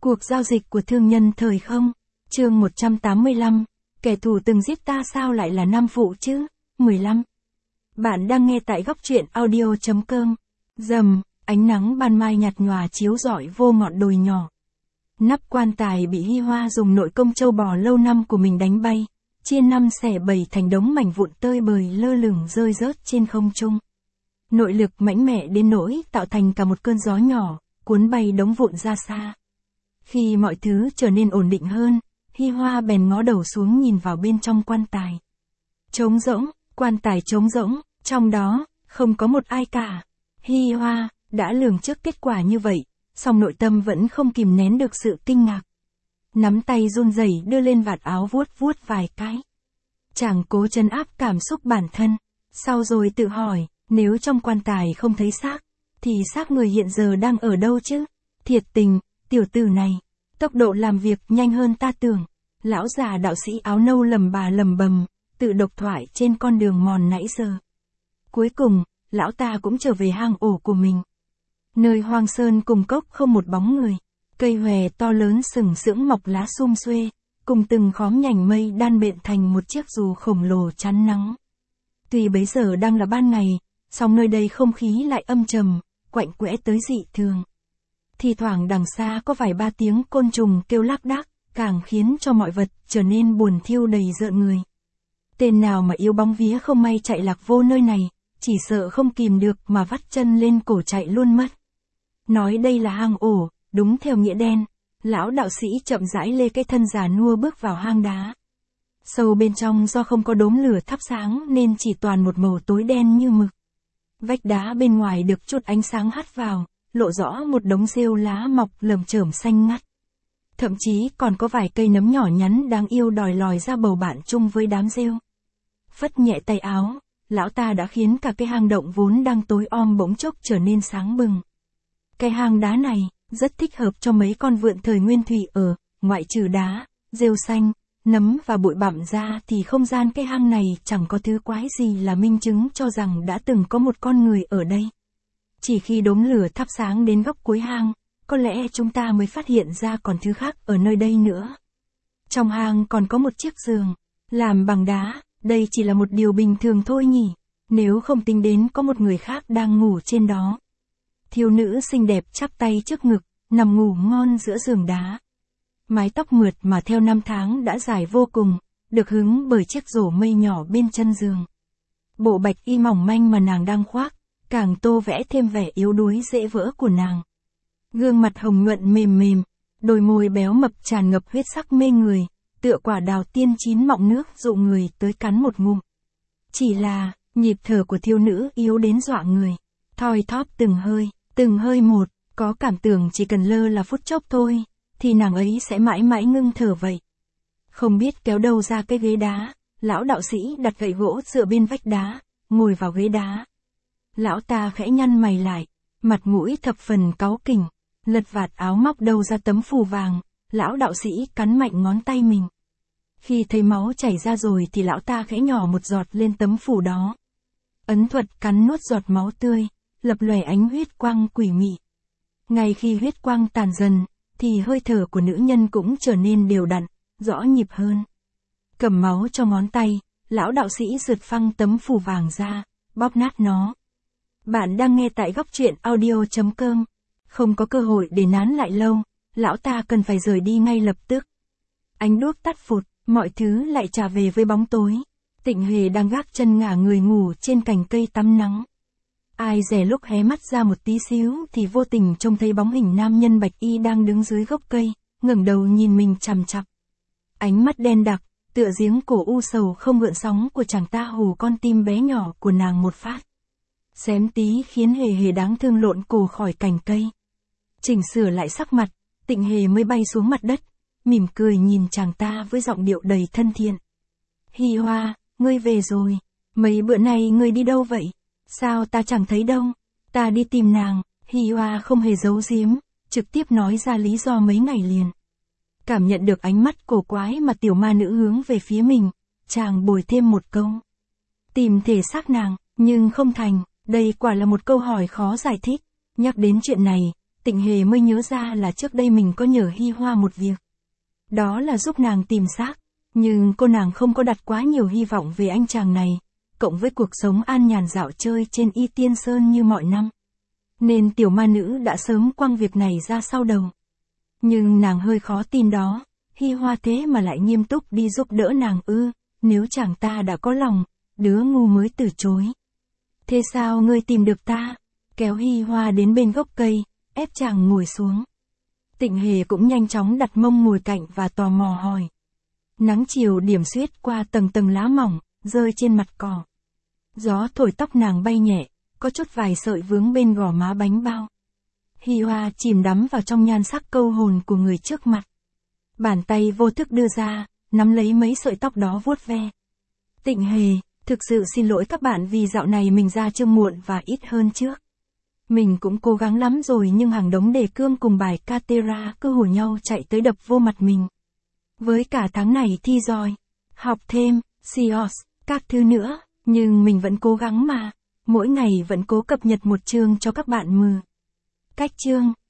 Cuộc giao dịch của thương nhân thời không. Chương 185. Kẻ thù từng giết ta sao lại là nam phụ chứ? 15. Bạn đang nghe tại góc truyện audio.com. Rầm, ánh nắng ban mai nhạt nhòa chiếu rọi vô ngọn đồi nhỏ. Nắp quan tài bị Hi Hoa dùng nội công châu bò lâu năm của mình đánh bay, chia năm xẻ bảy thành đống mảnh vụn tơi bời lơ lửng rơi rớt trên không trung. Nội lực mãnh mẽ đến nỗi tạo thành cả một cơn gió nhỏ, cuốn bay đống vụn ra xa. Khi mọi thứ trở nên ổn định hơn, Hi Hoa bèn ngó đầu xuống nhìn vào bên trong quan tài. Trống rỗng, quan tài trống rỗng, trong đó, không có một ai cả. Hi Hoa đã lường trước kết quả như vậy, song nội tâm vẫn không kìm nén được sự kinh ngạc. Nắm tay run rẩy đưa lên vạt áo vuốt vuốt vài cái. Chàng cố trấn áp cảm xúc bản thân, sau rồi tự hỏi, nếu trong quan tài không thấy xác, thì xác người hiện giờ đang ở đâu chứ? Thiệt tình, tiểu tử này, tốc độ làm việc nhanh hơn ta tưởng. Lão già đạo sĩ áo nâu lầm bà lầm bầm, tự độc thoại trên con đường mòn nãy giờ. Cuối cùng, lão ta cũng trở về hang ổ của mình. Nơi hoang sơn cùng cốc không một bóng người, cây hòe to lớn sừng sững mọc lá sum xuê, cùng từng khóm nhành mây đan bện thành một chiếc dù khổng lồ chắn nắng. Tuy bấy giờ đang là ban ngày, song nơi đây không khí lại âm trầm, quạnh quẽ tới dị thường. Thì thoảng đằng xa có vài ba tiếng côn trùng kêu lác đác, càng khiến cho mọi vật trở nên buồn thiu đầy rợn người. Tên nào mà yêu bóng vía không may chạy lạc vô nơi này, chỉ sợ không kìm được mà vắt chân lên cổ chạy luôn mất. Nói đây là hang ổ, đúng theo nghĩa đen, lão đạo sĩ chậm rãi lê cái thân già nua bước vào hang đá. Sâu bên trong do không có đốm lửa thắp sáng nên chỉ toàn một màu tối đen như mực. Vách đá bên ngoài được chút ánh sáng hắt vào, lộ rõ một đống rêu lá mọc lởm chởm xanh ngắt. Thậm chí còn có vài cây nấm nhỏ nhắn đáng yêu đòi lòi ra bầu bạn chung với đám rêu. Phất nhẹ tay áo, lão ta đã khiến cả cái hang động vốn đang tối om bỗng chốc trở nên sáng bừng. Cái hang đá này, rất thích hợp cho mấy con vượn thời nguyên thủy ở, ngoại trừ đá, rêu xanh, nấm và bụi bặm ra thì không gian cái hang này chẳng có thứ quái gì là minh chứng cho rằng đã từng có một con người ở đây. Chỉ khi đốm lửa thắp sáng đến góc cuối hang, có lẽ chúng ta mới phát hiện ra còn thứ khác ở nơi đây nữa. Trong hang còn có một chiếc giường, làm bằng đá, đây chỉ là một điều bình thường thôi nhỉ, nếu không tính đến có một người khác đang ngủ trên đó. Thiếu nữ xinh đẹp chắp tay trước ngực, nằm ngủ ngon giữa giường đá. Mái tóc mượt mà theo năm tháng đã dài vô cùng, được hứng bởi chiếc rổ mây nhỏ bên chân giường. Bộ bạch y mỏng manh mà nàng đang khoác, càng tô vẽ thêm vẻ yếu đuối dễ vỡ của nàng. Gương mặt hồng nhuận mềm mềm, đôi môi béo mập tràn ngập huyết sắc mê người, tựa quả đào tiên chín mọng nước dụ người tới cắn một ngụm. Chỉ là, nhịp thở của thiếu nữ yếu đến dọa người, thoi thóp từng hơi một, có cảm tưởng chỉ cần lơ là phút chốc thôi, thì nàng ấy sẽ mãi mãi ngưng thở vậy. Không biết kéo đâu ra cái ghế đá, lão đạo sĩ đặt gậy gỗ dựa bên vách đá, ngồi vào ghế đá. Lão ta khẽ nhăn mày lại, mặt mũi thập phần cáu kỉnh, lật vạt áo móc đâu ra tấm phù vàng, lão đạo sĩ cắn mạnh ngón tay mình. Khi thấy máu chảy ra rồi thì lão ta khẽ nhỏ một giọt lên tấm phù đó. Ấn thuật cắn nuốt giọt máu tươi, lập lòe ánh huyết quang quỷ mị. Ngay khi huyết quang tàn dần, thì hơi thở của nữ nhân cũng trở nên đều đặn, rõ nhịp hơn. Cầm máu cho ngón tay, lão đạo sĩ rượt phăng tấm phù vàng ra, bóp nát nó. Bạn đang nghe tại góc truyện audio.com. Không có cơ hội để nán lại lâu, lão ta cần phải rời đi ngay lập tức. Ánh đuốc tắt phụt, mọi thứ lại trả về với bóng tối. Tịnh Hề đang gác chân ngả người ngủ trên cành cây tắm nắng. Ai dè lúc hé mắt ra một tí xíu thì vô tình trông thấy bóng hình nam nhân bạch y đang đứng dưới gốc cây, ngẩng đầu nhìn mình chằm chằm. Ánh mắt đen đặc, tựa giếng cổ u sầu không gợn sóng của chàng ta hù con tim bé nhỏ của nàng một phát. Xém tí khiến Hề Hề đáng thương lộn cổ khỏi cành cây. Chỉnh sửa lại sắc mặt, Tịnh Hề mới bay xuống mặt đất, mỉm cười nhìn chàng ta với giọng điệu đầy thân thiện. Hi Hoa, ngươi về rồi, mấy bữa nay ngươi đi đâu vậy? Sao ta chẳng thấy đâu? Ta đi tìm nàng. Hi Hoa không hề giấu giếm, trực tiếp nói ra lý do mấy ngày liền. Cảm nhận được ánh mắt cổ quái mà tiểu ma nữ hướng về phía mình, chàng bồi thêm một câu. Tìm thể xác nàng, nhưng không thành, đây quả là một câu hỏi khó giải thích. Nhắc đến chuyện này, Tịnh Hề mới nhớ ra là trước đây mình có nhờ Hi Hoa một việc. Đó là giúp nàng tìm xác, nhưng cô nàng không có đặt quá nhiều hy vọng về anh chàng này, cộng với cuộc sống an nhàn dạo chơi trên Y Tiên Sơn như mọi năm. Nên tiểu ma nữ đã sớm quăng việc này ra sau đầu. Nhưng nàng hơi khó tin đó, Hi Hoa thế mà lại nghiêm túc đi giúp đỡ nàng ư, nếu chàng ta đã có lòng, đứa ngu mới từ chối. Thế sao ngươi tìm được ta? Kéo Hi Hoa đến bên gốc cây, ép chàng ngồi xuống. Tịnh Hề cũng nhanh chóng đặt mông ngồi cạnh và tò mò hỏi. Nắng chiều điểm xuyết qua tầng tầng lá mỏng, rơi trên mặt cỏ. Gió thổi tóc nàng bay nhẹ, có chút vài sợi vướng bên gò má bánh bao. Hi Hoa chìm đắm vào trong nhan sắc câu hồn của người trước mặt. Bàn tay vô thức đưa ra, nắm lấy mấy sợi tóc đó vuốt ve. Tịnh Hề, thực sự xin lỗi các bạn vì dạo này mình ra chương muộn và ít hơn trước. Mình cũng cố gắng lắm rồi nhưng hàng đống đề cương cùng bài Catera cứ hùa nhau chạy tới đập vô mặt mình. Với cả tháng này thi rồi, học thêm, SEOS, các thứ nữa, nhưng mình vẫn cố gắng mà. Mỗi ngày vẫn cố cập nhật một chương cho các bạn mừ. Cách chương